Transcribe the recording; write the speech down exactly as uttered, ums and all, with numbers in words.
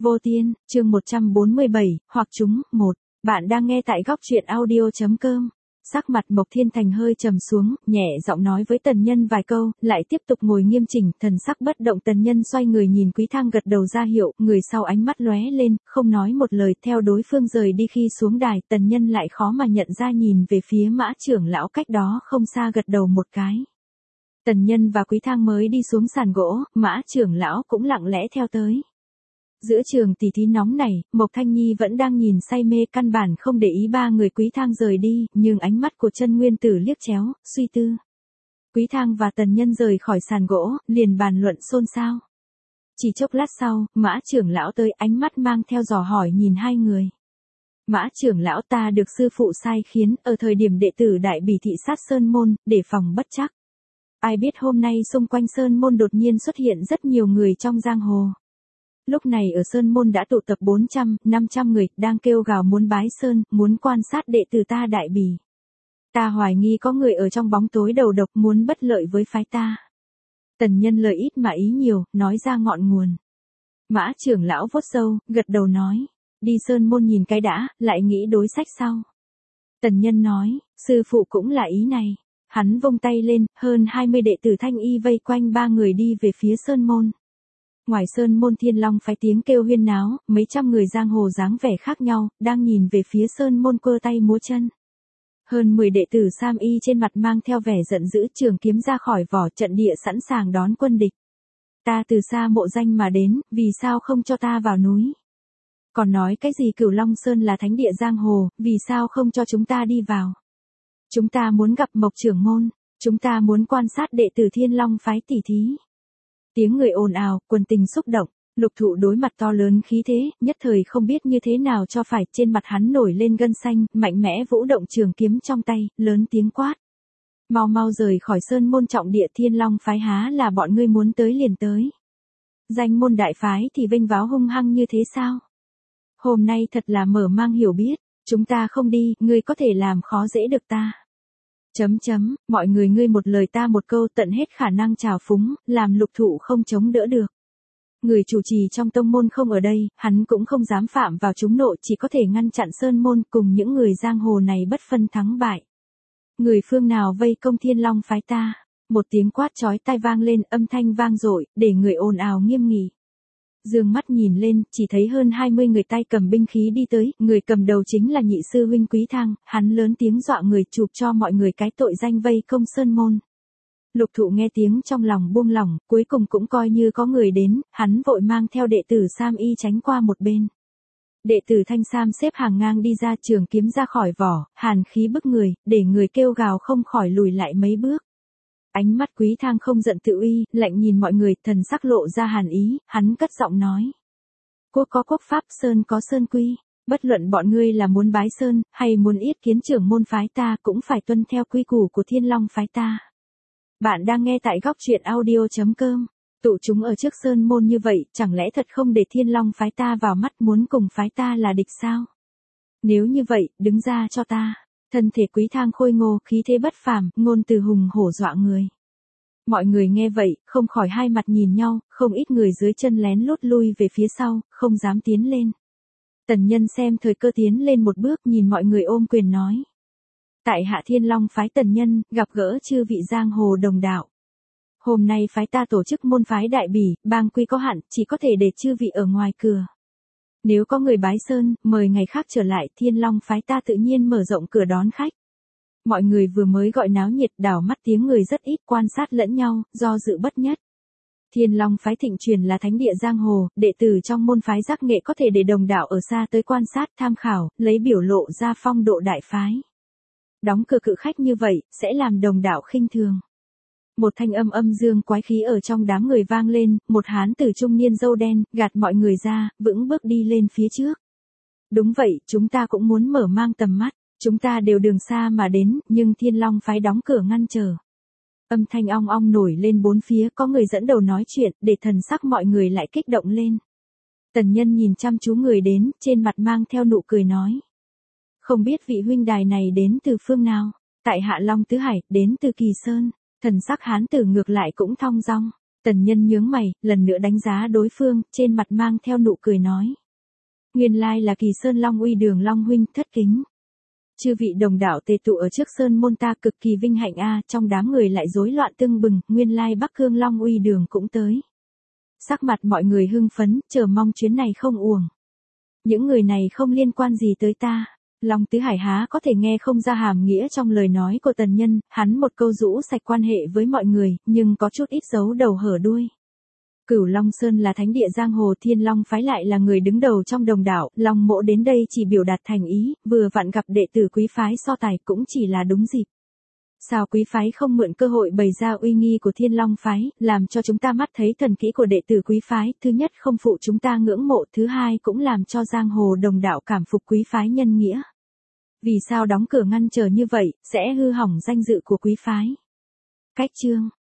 Vô Tiên, chương một trăm bốn mươi bảy, hoặc chúng, một. Bạn đang nghe tại góc truyện audio.com. Sắc mặt Mộc Thiên Thành hơi trầm xuống, nhẹ giọng nói với Tần Nhân vài câu, lại tiếp tục ngồi nghiêm chỉnh, thần sắc bất động. Tần Nhân xoay người nhìn Quý Thang gật đầu ra hiệu, người sau ánh mắt lóe lên, không nói một lời, theo đối phương rời đi. Khi xuống đài, Tần Nhân lại khó mà nhận ra nhìn về phía Mã trưởng lão cách đó không xa gật đầu một cái. Tần Nhân và Quý Thang mới đi xuống sàn gỗ, Mã trưởng lão cũng lặng lẽ theo tới. Giữa trường tỉ thí nóng này, Mộc Thanh Nhi vẫn đang nhìn say mê, căn bản không để ý ba người Quý Thang rời đi, nhưng ánh mắt của Chân Nguyên Tử liếc chéo, suy tư. Quý Thang và Tần Nhân rời khỏi sàn gỗ, liền bàn luận xôn xao. Chỉ chốc lát sau, Mã trưởng lão tới, ánh mắt mang theo dò hỏi nhìn hai người. Mã trưởng lão, ta được sư phụ sai khiến, ở thời điểm đệ tử đại bỉ thị sát Sơn Môn, để phòng bất trắc. Ai biết hôm nay xung quanh Sơn Môn đột nhiên xuất hiện rất nhiều người trong giang hồ. Lúc này ở Sơn Môn đã tụ tập bốn trăm, năm trăm người, đang kêu gào muốn bái Sơn, muốn quan sát đệ tử ta đại bỉ. Ta hoài nghi có người ở trong bóng tối đầu độc muốn bất lợi với phái ta. Tần Nhân lời ít mà ý nhiều, nói ra ngọn nguồn. Mã trưởng lão vuốt râu, gật đầu nói, đi Sơn Môn nhìn cái đã, lại nghĩ đối sách sau. Tần Nhân nói, sư phụ cũng là ý này. Hắn vung tay lên, hơn hai mươi đệ tử Thanh Y vây quanh ba người đi về phía Sơn Môn. Ngoài Sơn Môn Thiên Long phái tiếng kêu huyên náo, mấy trăm người giang hồ dáng vẻ khác nhau, đang nhìn về phía Sơn Môn quơ tay múa chân. Hơn mười đệ tử Sam Y trên mặt mang theo vẻ giận dữ, trường kiếm ra khỏi vỏ, trận địa sẵn sàng đón quân địch. Ta từ xa mộ danh mà đến, vì sao không cho ta vào núi? Còn nói cái gì Cửu Long Sơn là thánh địa giang hồ, vì sao không cho chúng ta đi vào? Chúng ta muốn gặp Mộc trưởng môn, chúng ta muốn quan sát đệ tử Thiên Long phái tỉ thí. Tiếng người ồn ào, quần tình xúc động, Lục Thụ đối mặt to lớn khí thế, nhất thời không biết như thế nào cho phải, trên mặt hắn nổi lên gân xanh, mạnh mẽ vũ động trường kiếm trong tay, lớn tiếng quát. Mau mau rời khỏi Sơn Môn trọng địa, Thiên Long phái há là bọn ngươi muốn tới liền tới. Danh môn đại phái thì vênh váo hung hăng như thế sao? Hôm nay thật là mở mang hiểu biết, chúng ta không đi, ngươi có thể làm khó dễ được ta. Chấm chấm, mọi người ngươi một lời ta một câu, tận hết khả năng trào phúng, làm Lục Thụ không chống đỡ được. Người chủ trì trong tông môn không ở đây, hắn cũng không dám phạm vào chúng nộ, chỉ có thể ngăn chặn Sơn Môn cùng những người giang hồ này bất phân thắng bại. Người phương nào vây công Thiên Long phái ta? Một tiếng quát chói tai vang lên, âm thanh vang dội, để người ồn ào nghiêm nghị. Dương mắt nhìn lên, chỉ thấy hơn hai mươi người tay cầm binh khí đi tới, người cầm đầu chính là nhị sư huynh Quý Thang, hắn lớn tiếng dọa người, chụp cho mọi người cái tội danh vây công Sơn Môn. Lục Thụ nghe tiếng trong lòng buông lỏng, cuối cùng cũng coi như có người đến, hắn vội mang theo đệ tử Sam Y tránh qua một bên. Đệ tử Thanh Sam xếp hàng ngang đi ra, trường kiếm ra khỏi vỏ, hàn khí bức người, để người kêu gào không khỏi lùi lại mấy bước. Ánh mắt Quý Thang không giận tự uy, lạnh nhìn mọi người, thần sắc lộ ra hàn ý, hắn cất giọng nói. Quốc có quốc pháp, sơn có sơn quy, bất luận bọn ngươi là muốn bái sơn, hay muốn yết kiến trưởng môn phái ta cũng phải tuân theo quy củ của Thiên Long phái ta. Bạn đang nghe tại góc truyện audio.com, tụ chúng ở trước Sơn Môn như vậy, chẳng lẽ thật không để Thiên Long phái ta vào mắt, muốn cùng phái ta là địch sao? Nếu như vậy, đứng ra cho ta. Thân thể Quý Thang khôi ngô, khí thế bất phàm, ngôn từ hùng hổ dọa người. Mọi người nghe vậy, không khỏi hai mặt nhìn nhau, không ít người dưới chân lén lút lui về phía sau, không dám tiến lên. Tần Nhân xem thời cơ tiến lên một bước, nhìn mọi người ôm quyền nói. Tại hạ Thiên Long phái Tần Nhân, gặp gỡ chư vị giang hồ đồng đạo. Hôm nay phái ta tổ chức môn phái đại bỉ, bang quy có hạn, chỉ có thể để chư vị ở ngoài cửa. Nếu có người bái sơn, mời ngày khác trở lại, Thiên Long phái ta tự nhiên mở rộng cửa đón khách. Mọi người vừa mới gọi náo nhiệt, đảo mắt tiếng người rất ít, quan sát lẫn nhau, do dự bất nhất. Thiên Long phái thịnh truyền là thánh địa giang hồ, đệ tử trong môn phái giác nghệ có thể để đồng đạo ở xa tới quan sát, tham khảo, lấy biểu lộ ra phong độ đại phái. Đóng cửa cự khách như vậy, sẽ làm đồng đạo khinh thường. Một thanh âm âm dương quái khí ở trong đám người vang lên, một hán tử trung niên râu đen, gạt mọi người ra, vững bước đi lên phía trước. Đúng vậy, chúng ta cũng muốn mở mang tầm mắt, chúng ta đều đường xa mà đến, nhưng Thiên Long phái đóng cửa ngăn trở. Âm thanh ong ong nổi lên bốn phía, có người dẫn đầu nói chuyện, để thần sắc mọi người lại kích động lên. Tần Nhân nhìn chăm chú người đến, trên mặt mang theo nụ cười nói. Không biết vị huynh đài này đến từ phương nào? Tại hạ Long Tứ Hải, đến từ Kỳ Sơn. Thần sắc hán tử ngược lại cũng thong dong. Tần Nhân nhướng mày, lần nữa đánh giá đối phương, trên mặt mang theo nụ cười nói. Nguyên lai là Kỳ Sơn Long Uy Đường Long huynh, thất kính. Chư vị đồng đạo tề tụ ở trước sơn môn ta cực kỳ vinh hạnh a, trong đám người lại rối loạn tưng bừng, nguyên lai Bắc Cương Long Uy Đường cũng tới. Sắc mặt mọi người hưng phấn, chờ mong chuyến này không uổng. Những người này không liên quan gì tới ta. Long Tứ Hải há có thể nghe không ra hàm nghĩa trong lời nói của Tần Nhân, hắn một câu rũ sạch quan hệ với mọi người, nhưng có chút ít giấu đầu hở đuôi. Cửu Long Sơn là thánh địa giang hồ, Thiên Long phái lại là người đứng đầu trong đồng đảo, Long Mỗ đến đây chỉ biểu đạt thành ý, vừa vặn gặp đệ tử quý phái so tài cũng chỉ là đúng dịp. Sao quý phái không mượn cơ hội bày ra uy nghi của Thiên Long phái, làm cho chúng ta mắt thấy thần kỹ của đệ tử quý phái, thứ nhất không phụ chúng ta ngưỡng mộ, thứ hai cũng làm cho giang hồ đồng đạo cảm phục quý phái nhân nghĩa. Vì sao đóng cửa ngăn trở như vậy, sẽ hư hỏng danh dự của quý phái. Cách chương